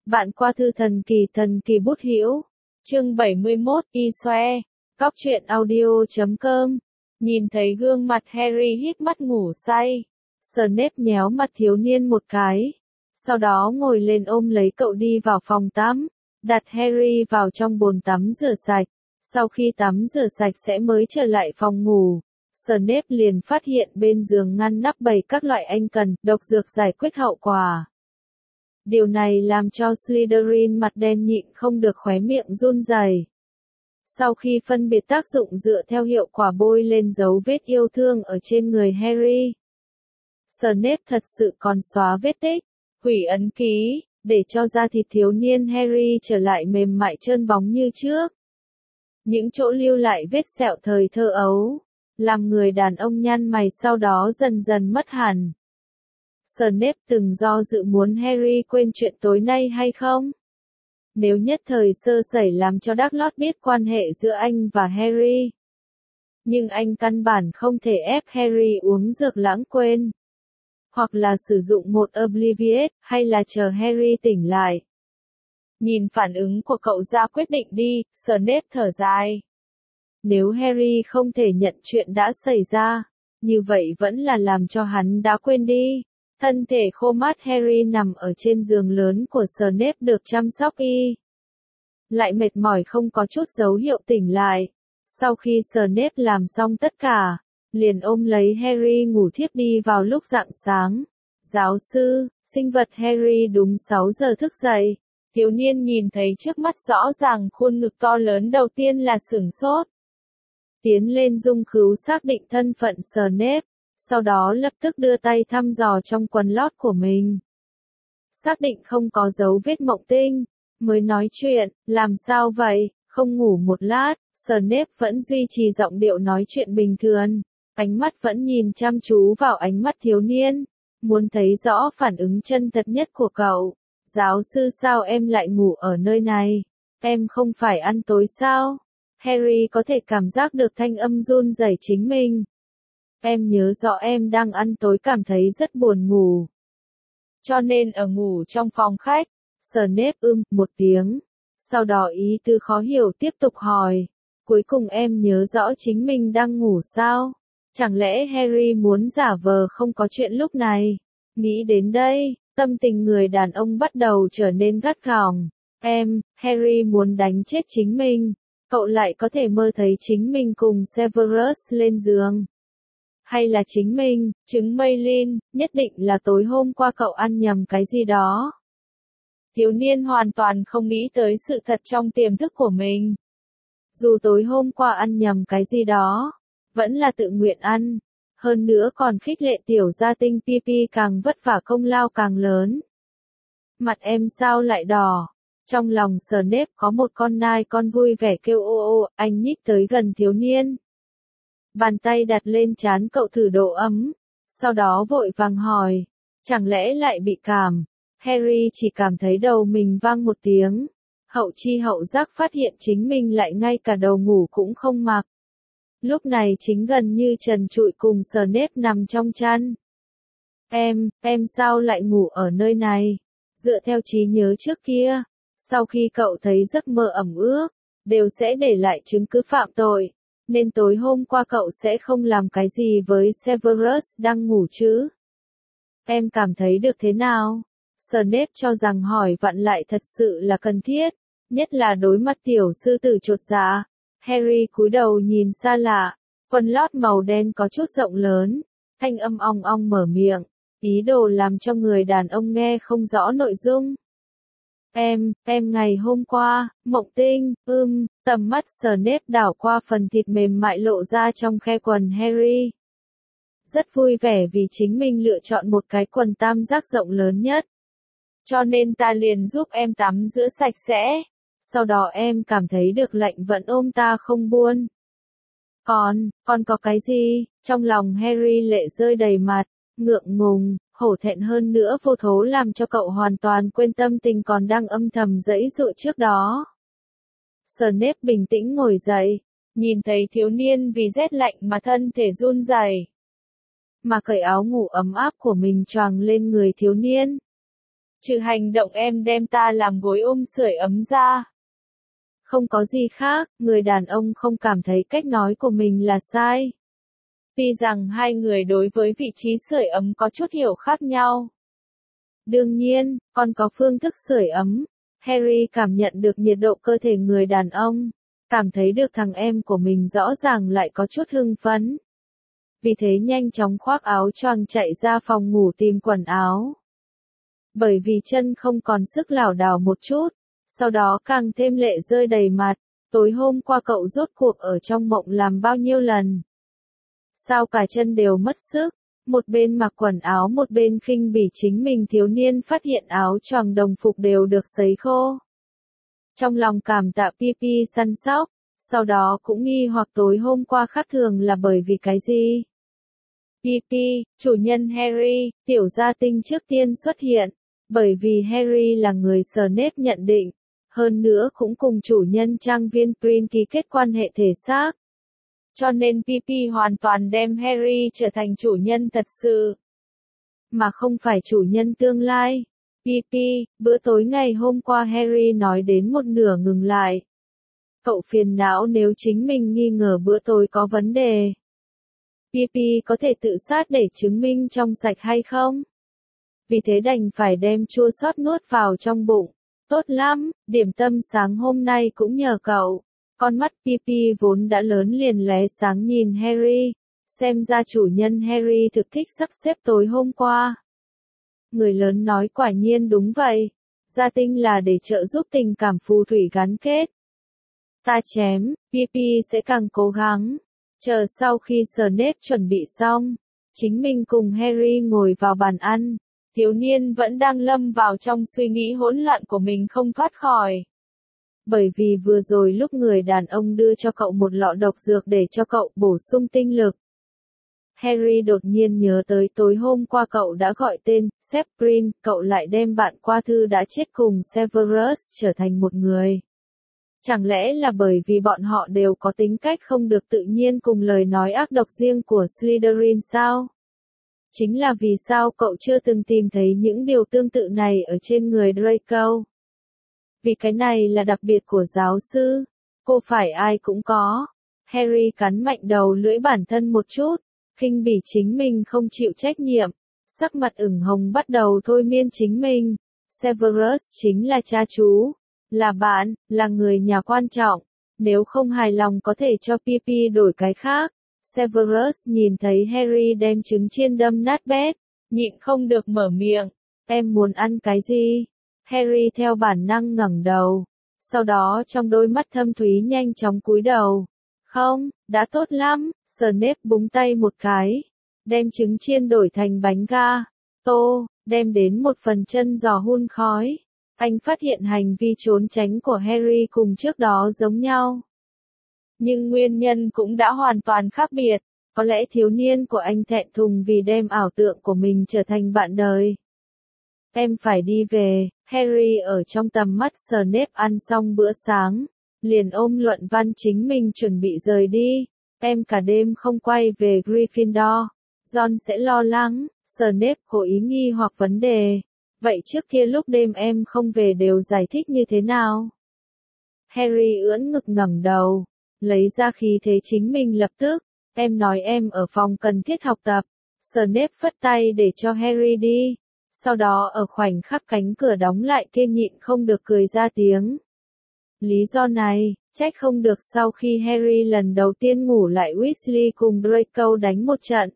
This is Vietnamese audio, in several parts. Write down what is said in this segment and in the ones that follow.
Bạn qua thư thần kỳ bút hữu. Chương 71 Xoe. Góc truyện audio.com. Nhìn thấy gương mặt Harry híp mắt ngủ say. Snape nhéo mặt thiếu niên một cái. Sau đó ngồi lên ôm lấy cậu đi vào phòng tắm. Đặt Harry vào trong bồn tắm rửa sạch. Sau khi tắm rửa sạch sẽ mới trở lại phòng ngủ. Snape liền phát hiện bên giường ngăn nắp bày các loại anh cần, độc dược giải quyết hậu quả. Điều này làm cho Slytherin mặt đen nhịn không được khóe miệng run rẩy. Sau khi phân biệt tác dụng dựa theo hiệu quả bôi lên dấu vết yêu thương ở trên người Harry, Snape thật sự còn xóa vết tích, hủy ấn ký, để cho da thịt thiếu niên Harry trở lại mềm mại trơn bóng như trước. Những chỗ lưu lại vết sẹo thời thơ ấu, làm người đàn ông nhăn mày sau đó dần dần mất hẳn. Snape từng do dự muốn Harry quên chuyện tối nay hay không? Nếu nhất thời sơ sẩy làm cho Dumbledore biết quan hệ giữa anh và Harry. Nhưng anh căn bản không thể ép Harry uống dược lãng quên. Hoặc là sử dụng một Obliviate, hay là chờ Harry tỉnh lại. Nhìn phản ứng của cậu ra quyết định đi, Snape thở dài. Nếu Harry không thể nhận chuyện đã xảy ra, như vậy vẫn là làm cho hắn đã quên đi. Thân thể khô mát Harry nằm ở trên giường lớn của Snape được chăm sóc lại mệt mỏi không có chút dấu hiệu tỉnh lại. Sau khi Snape làm xong tất cả, liền ôm lấy Harry ngủ thiếp đi vào lúc rạng sáng. Giáo sư, sinh vật Harry đúng 6 giờ thức dậy. Thiếu niên nhìn thấy trước mắt rõ ràng khuôn ngực to lớn đầu tiên là sửng sốt. Tiến lên dung khứu xác định thân phận Snape. Sau đó lập tức đưa tay thăm dò trong quần lót của mình. Xác định không có dấu vết mộng tinh, mới nói chuyện, làm sao vậy, không ngủ một lát, Snape vẫn duy trì giọng điệu nói chuyện bình thường, ánh mắt vẫn nhìn chăm chú vào ánh mắt thiếu niên, muốn thấy rõ phản ứng chân thật nhất của cậu. Giáo sư sao em lại ngủ ở nơi này, em không phải ăn tối sao? Harry có thể cảm giác được thanh âm run rẩy chính mình. Em nhớ rõ em đang ăn tối cảm thấy rất buồn ngủ. Cho nên ở ngủ trong phòng khách. Snape một tiếng. Sau đó ý tư khó hiểu tiếp tục hỏi. Cuối cùng em nhớ rõ chính mình đang ngủ sao? Chẳng lẽ Harry muốn giả vờ không có chuyện lúc này? Nghĩ đến đây, tâm tình người đàn ông bắt đầu trở nên gắt gỏng. Harry muốn đánh chết chính mình. Cậu lại có thể mơ thấy chính mình cùng Severus lên giường. Hay là chính mình, trứng mây linh, nhất định là tối hôm qua cậu ăn nhầm cái gì đó. Thiếu niên hoàn toàn không nghĩ tới sự thật trong tiềm thức của mình. Dù tối hôm qua ăn nhầm cái gì đó, vẫn là tự nguyện ăn. Hơn nữa còn khích lệ tiểu gia tinh Pipi càng vất vả công lao càng lớn. Mặt em sao lại đỏ? Trong lòng Snape có một con nai con vui vẻ kêu ô ô, anh nhích tới gần thiếu niên. Bàn tay đặt lên trán cậu thử độ ấm, sau đó vội vàng hỏi, chẳng lẽ lại bị cảm? Harry chỉ cảm thấy đầu mình vang một tiếng, hậu chi hậu giác phát hiện chính mình lại ngay cả đầu ngủ cũng không mặc. Lúc này chính gần như trần trụi cùng Snape nằm trong chăn. Em sao lại ngủ ở nơi này? Dựa theo trí nhớ trước kia, sau khi cậu thấy giấc mơ ẩm ướt, đều sẽ để lại chứng cứ phạm tội. Nên tối hôm qua cậu sẽ không làm cái gì với Severus đang ngủ chứ? Em cảm thấy được thế nào? Snape cho rằng hỏi vặn lại thật sự là cần thiết, nhất là đối mặt tiểu sư tử chột dạ. Harry cúi đầu nhìn xa lạ, quần lót màu đen có chút rộng lớn, thanh âm ong ong mở miệng, ý đồ làm cho người đàn ông nghe không rõ nội dung. Em ngày hôm qua, mộng tinh, tầm mắt Snape đảo qua phần thịt mềm mại lộ ra trong khe quần Harry. Rất vui vẻ vì chính mình lựa chọn một cái quần tam giác rộng lớn nhất. Cho nên ta liền giúp em tắm rửa sạch sẽ. Sau đó em cảm thấy được lạnh vẫn ôm ta không buông. Còn có cái gì? Trong lòng Harry lệ rơi đầy mặt, ngượng ngùng, hổ thẹn hơn nữa vô thố làm cho cậu hoàn toàn quên tâm tình còn đang âm thầm giãy giụa trước đó. Snape bình tĩnh ngồi dậy, nhìn thấy thiếu niên vì rét lạnh mà thân thể run rẩy, mà cởi áo ngủ ấm áp của mình choàng lên người thiếu niên. Trừ hành động em đem ta làm gối ôm sưởi ấm ra. Không có gì khác, người đàn ông không cảm thấy cách nói của mình là sai. Tuy rằng hai người đối với vị trí sưởi ấm có chút hiểu khác nhau. Đương nhiên, còn có phương thức sưởi ấm. Harry cảm nhận được nhiệt độ cơ thể người đàn ông, cảm thấy được thằng em của mình rõ ràng lại có chút hưng phấn. Vì thế nhanh chóng khoác áo choàng chạy ra phòng ngủ tìm quần áo. Bởi vì chân không còn sức lảo đảo một chút, sau đó càng thêm lệ rơi đầy mặt. Tối hôm qua cậu rốt cuộc ở trong mộng làm bao nhiêu lần? Sao cả chân đều mất sức? Một bên mặc quần áo một bên khinh bỉ chính mình. Thiếu niên phát hiện áo choàng đồng phục đều được sấy khô. Trong lòng cảm tạ Pipi săn sóc, sau đó cũng nghi hoặc tối hôm qua khác thường là bởi vì cái gì? Pipi, chủ nhân Harry, tiểu gia tinh trước tiên xuất hiện, bởi vì Harry là người Snape nhận định, hơn nữa cũng cùng chủ nhân trang viên Prin ký kết quan hệ thể xác. Cho nên Pipi hoàn toàn đem Harry trở thành chủ nhân thật sự, mà không phải chủ nhân tương lai. Pipi, bữa tối ngày hôm qua Harry nói đến một nửa ngừng lại. Cậu phiền não nếu chính mình nghi ngờ bữa tối có vấn đề. Pipi có thể tự sát để chứng minh trong sạch hay không? Vì thế đành phải đem chua xót nuốt vào trong bụng. Tốt lắm, điểm tâm sáng hôm nay cũng nhờ cậu. Con mắt Pipi vốn đã lớn liền lóe sáng nhìn Harry. Xem ra chủ nhân Harry thực thích sắp xếp tối hôm qua. Người lớn nói quả nhiên đúng vậy. Gia tinh là để trợ giúp tình cảm phù thủy gắn kết. Ta chém, Pipi sẽ càng cố gắng. Chờ sau khi Snape chuẩn bị xong, chính mình cùng Harry ngồi vào bàn ăn. Thiếu niên vẫn đang lâm vào trong suy nghĩ hỗn loạn của mình không thoát khỏi. Bởi vì vừa rồi lúc người đàn ông đưa cho cậu một lọ độc dược để cho cậu bổ sung tinh lực. Harry đột nhiên nhớ tới tối hôm qua cậu đã gọi tên, Severin, cậu lại đem bạn qua thư đã chết cùng Severus trở thành một người. Chẳng lẽ là bởi vì bọn họ đều có tính cách không được tự nhiên cùng lời nói ác độc riêng của Slytherin sao? Chính là vì sao cậu chưa từng tìm thấy những điều tương tự này ở trên người Draco? Vì cái này là đặc biệt của giáo sư. Cô phải ai cũng có. Harry cắn mạnh đầu lưỡi bản thân một chút, khinh bỉ chính mình không chịu trách nhiệm. Sắc mặt ửng hồng bắt đầu thôi miên chính mình. Severus chính là cha chú, là bạn, là người nhà quan trọng. Nếu không hài lòng có thể cho Pipi đổi cái khác. Severus nhìn thấy Harry đem trứng chiên đâm nát bét, nhịn không được mở miệng. Em muốn ăn cái gì? Harry theo bản năng ngẩng đầu. Sau đó trong đôi mắt thâm thúy nhanh chóng cúi đầu. Không, đã tốt lắm. Snape búng tay một cái. Đem trứng chiên đổi thành bánh ga. Tô, đem đến một phần chân giò hun khói. Anh phát hiện hành vi trốn tránh của Harry cùng trước đó giống nhau. Nhưng nguyên nhân cũng đã hoàn toàn khác biệt. Có lẽ thiếu niên của anh thẹn thùng vì đem ảo tượng của mình trở thành bạn đời. Em phải đi về. Harry ở trong tầm mắt Snape ăn xong bữa sáng, liền ôm luận văn chính mình chuẩn bị rời đi. Em cả đêm không quay về Gryffindor. Ron sẽ lo lắng. Snape cố ý nghi hoặc vấn đề. Vậy trước kia lúc đêm em không về đều giải thích như thế nào? Harry ưỡn ngực ngẩng đầu, lấy ra khí thế chính mình lập tức. Em nói em ở phòng cần thiết học tập. Snape phất tay để cho Harry đi. Sau đó ở khoảnh khắc cánh cửa đóng lại kia nhịn không được cười ra tiếng. Lý do này, trách không được sau khi Harry lần đầu tiên ngủ lại Weasley cùng Draco đánh một trận.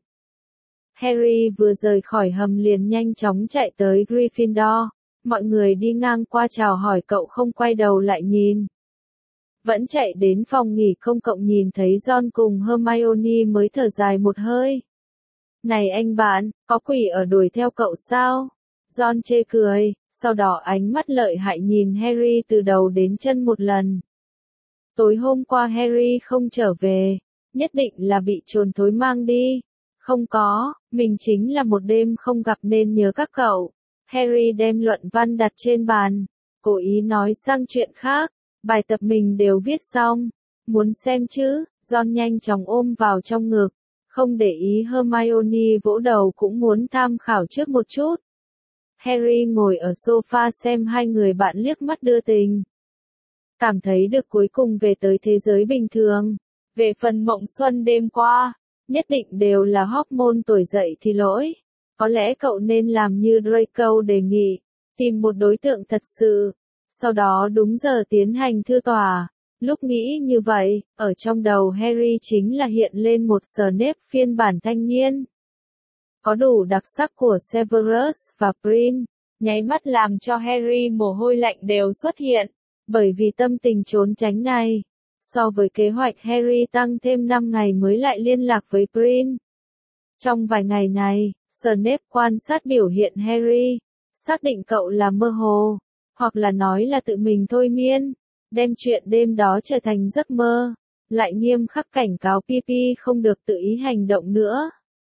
Harry vừa rời khỏi hầm liền nhanh chóng chạy tới Gryffindor. Mọi người đi ngang qua chào hỏi cậu không quay đầu lại nhìn. Vẫn chạy đến phòng nghỉ công cộng nhìn thấy Ron cùng Hermione mới thở dài một hơi. Này anh bạn, có quỷ ở đuổi theo cậu sao? Ron chê cười, sau đó ánh mắt lợi hại nhìn Harry từ đầu đến chân một lần. Tối hôm qua Harry không trở về, nhất định là bị trồn thối mang đi. Không có, mình chính là một đêm không gặp nên nhớ các cậu. Harry đem luận văn đặt trên bàn, cố ý nói sang chuyện khác. Bài tập mình đều viết xong. Muốn xem chứ? Ron nhanh chóng ôm vào trong ngực. Không để ý Hermione vỗ đầu cũng muốn tham khảo trước một chút. Harry ngồi ở sofa xem hai người bạn liếc mắt đưa tình. Cảm thấy được cuối cùng về tới thế giới bình thường. Về phần mộng xuân đêm qua, nhất định đều là hormone tuổi dậy thì lỗi. Có lẽ cậu nên làm như Draco đề nghị, tìm một đối tượng thật sự, sau đó đúng giờ tiến hành thư tòa. Lúc nghĩ như vậy, ở trong đầu Harry chính là hiện lên một Snape phiên bản thanh niên. Có đủ đặc sắc của Severus và Prin, nháy mắt làm cho Harry mồ hôi lạnh đều xuất hiện, bởi vì tâm tình trốn tránh này. So với kế hoạch Harry tăng thêm 5 ngày mới lại liên lạc với Prin. Trong vài ngày này, Snape quan sát biểu hiện Harry, xác định cậu là mơ hồ, hoặc là nói là tự mình thôi miên, đem chuyện đêm đó trở thành giấc mơ, lại nghiêm khắc cảnh cáo Pipi không được tự ý hành động nữa.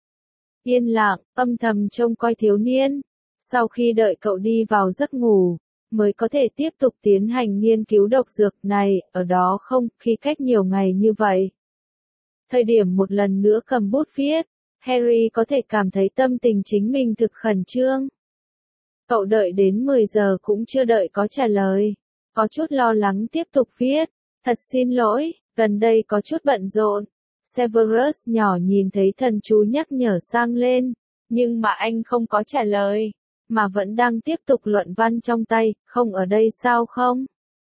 Yên lặng, âm thầm trông coi thiếu niên, sau khi đợi cậu đi vào giấc ngủ, mới có thể tiếp tục tiến hành nghiên cứu độc dược này, ở đó không, khi cách nhiều ngày như vậy. Thời điểm một lần nữa cầm bút viết, Harry có thể cảm thấy tâm tình chính mình thực khẩn trương. Cậu đợi đến 10 giờ cũng chưa đợi có trả lời, có chút lo lắng tiếp tục viết, thật xin lỗi, gần đây có chút bận rộn. Severus nhỏ nhìn thấy thần chú nhắc nhở sang lên, nhưng mà anh không có trả lời, mà vẫn đang tiếp tục luận văn trong tay, không ở đây sao không?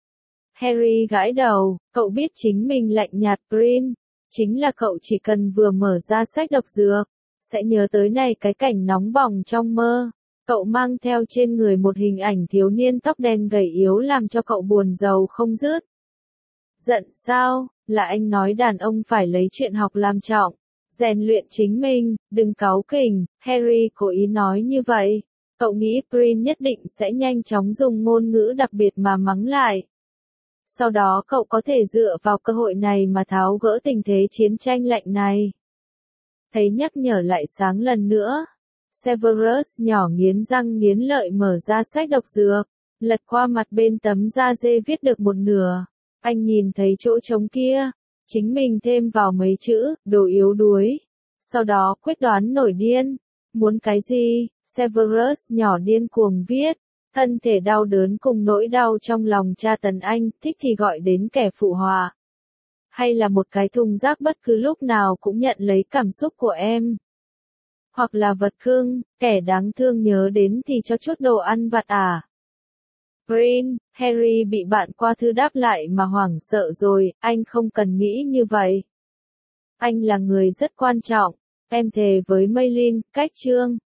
Harry gãi đầu, cậu biết chính mình lạnh nhạt Prin, chính là cậu chỉ cần vừa mở ra sách độc dược, sẽ nhớ tới này cái cảnh nóng bỏng trong mơ. Cậu mang theo trên người một hình ảnh thiếu niên tóc đen gầy yếu làm cho cậu buồn rầu không dứt. Giận sao, là anh nói đàn ông phải lấy chuyện học làm trọng, rèn luyện chính mình, đừng cáu kỉnh, Harry cố ý nói như vậy. Cậu nghĩ Prin nhất định sẽ nhanh chóng dùng ngôn ngữ đặc biệt mà mắng lại. Sau đó cậu có thể dựa vào cơ hội này mà tháo gỡ tình thế chiến tranh lạnh này. Thấy nhắc nhở lại sáng lần nữa. Severus nhỏ nghiến răng nghiến lợi mở ra sách độc dược, lật qua mặt bên tấm da dê viết được một nửa. Anh nhìn thấy chỗ trống kia, chính mình thêm vào mấy chữ, đồ yếu đuối. Sau đó quyết đoán nổi điên. Muốn cái gì? Severus nhỏ điên cuồng viết. Thân thể đau đớn cùng nỗi đau trong lòng tra tấn anh, thích thì gọi đến kẻ phụ họa. Hay là một cái thùng rác bất cứ lúc nào cũng nhận lấy cảm xúc của em. Hoặc là vật cưng, kẻ đáng thương nhớ đến thì cho chút đồ ăn vặt à. Prin, Harry bị bạn qua thư đáp lại mà hoảng sợ rồi, anh không cần nghĩ như vậy. Anh là người rất quan trọng, em thề với Maylin, cách chương.